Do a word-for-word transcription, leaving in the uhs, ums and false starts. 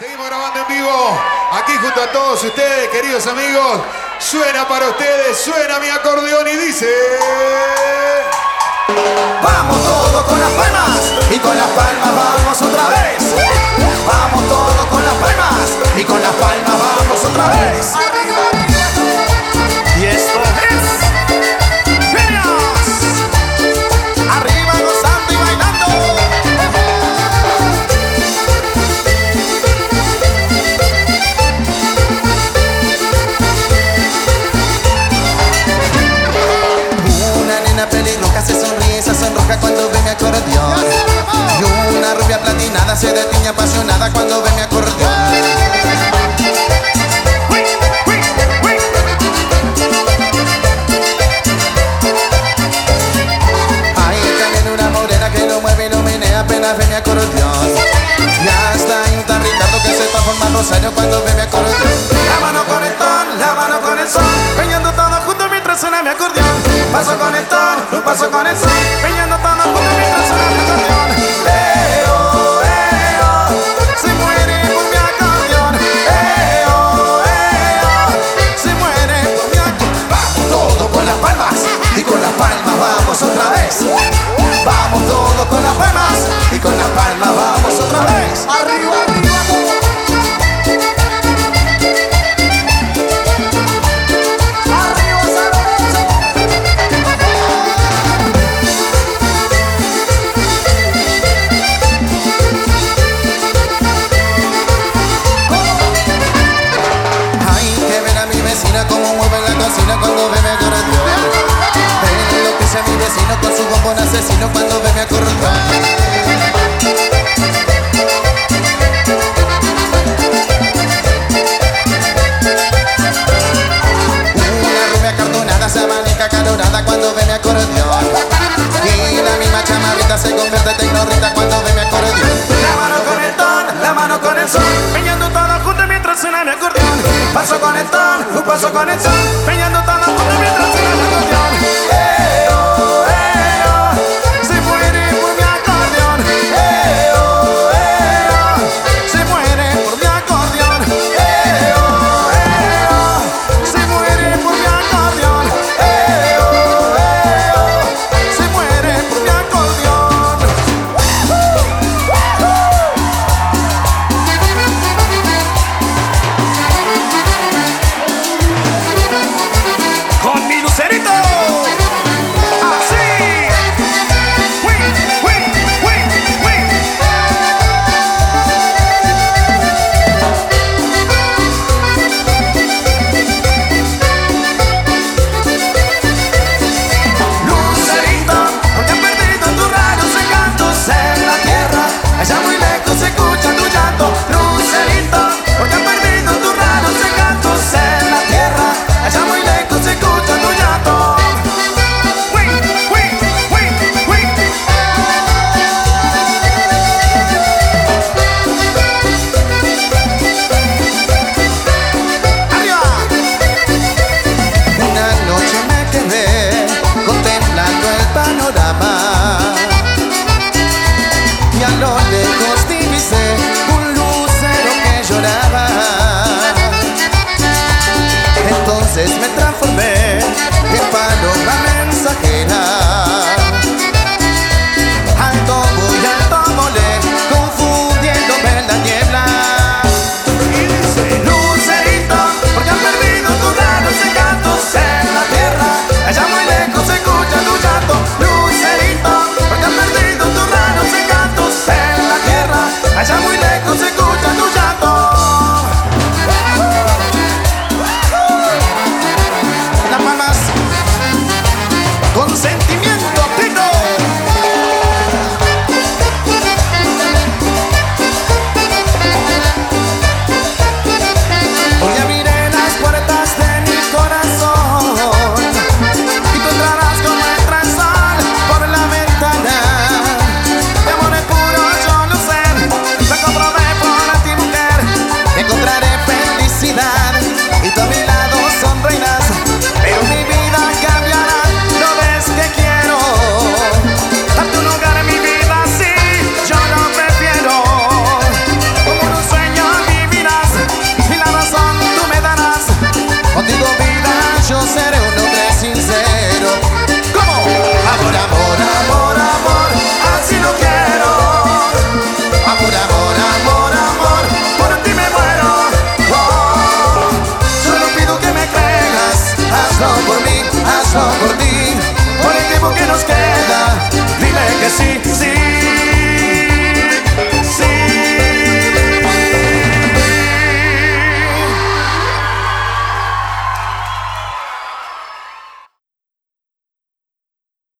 Seguimos grabando en vivo, aquí junto a todos ustedes, queridos amigos. Suena para ustedes, suena mi acordeón y dice... Vamos todos con las palmas, y con las palmas vamos otra vez. Vamos todos con las palmas, y con las palmas vamos otra vez. Y esto es... ¡Genios! Arriba gozando y bailando. Una nena pelirroja se sonríe y se sonroja cuando ve mi acordeón. Y una rubia platinada se detiene apasionada cuando ve mi acordeón. Apenas ve mi acordeón. Y hasta hay un tan Ricardo que se transforma en Rosario cuando ve mi acordeón. La mano con el ton, la mano con el sol, peñando todo juntos mientras suena mi acordeón. Paso con el ton, un paso con el sol, peñando todo juntos mientras suena mi acordeón. Eo, eo, se muere por mi acordeón. Eo, eo, se muere por mi acordeón. Vamos todos con las palmas, y con las palmas vamos otra vez. Vamos todos con las palmas, y con las palmas vamos otra vez. Arriba, arriba. Arriba, sabroso. Hay que ver a mi vecina como mueve la cocina cuando ve mi acordeón. A mi vecino con su bombón asesino cuando ve mi acordeón. Una rubia cartonada se amanezca calorada cuando ve mi acordeón. Y la misma chamarrita se convierte en tecnorrita cuando ve mi acordeón. La mano con el ton, la mano con el sol, peñando todo juntos mientras suena mi acordeón. Paso con el ton, un paso con el sol, peñando todo juntos mientras suena mi acordeón. Y a lo lejos divisé un lucero que lloraba. Entonces me transformé en paloma mensajera.